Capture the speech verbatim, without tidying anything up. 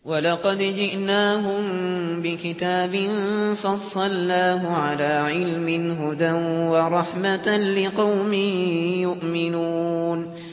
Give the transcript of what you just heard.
وَلَقَدْ جِئْنَاهُم بِكِتَابٍ فَصَّلْنَاهُ عَلَىٰ عِلْمٍ هُدًى وَرَحْمَةً لِّقَوْمٍ يُؤْمِنُونَ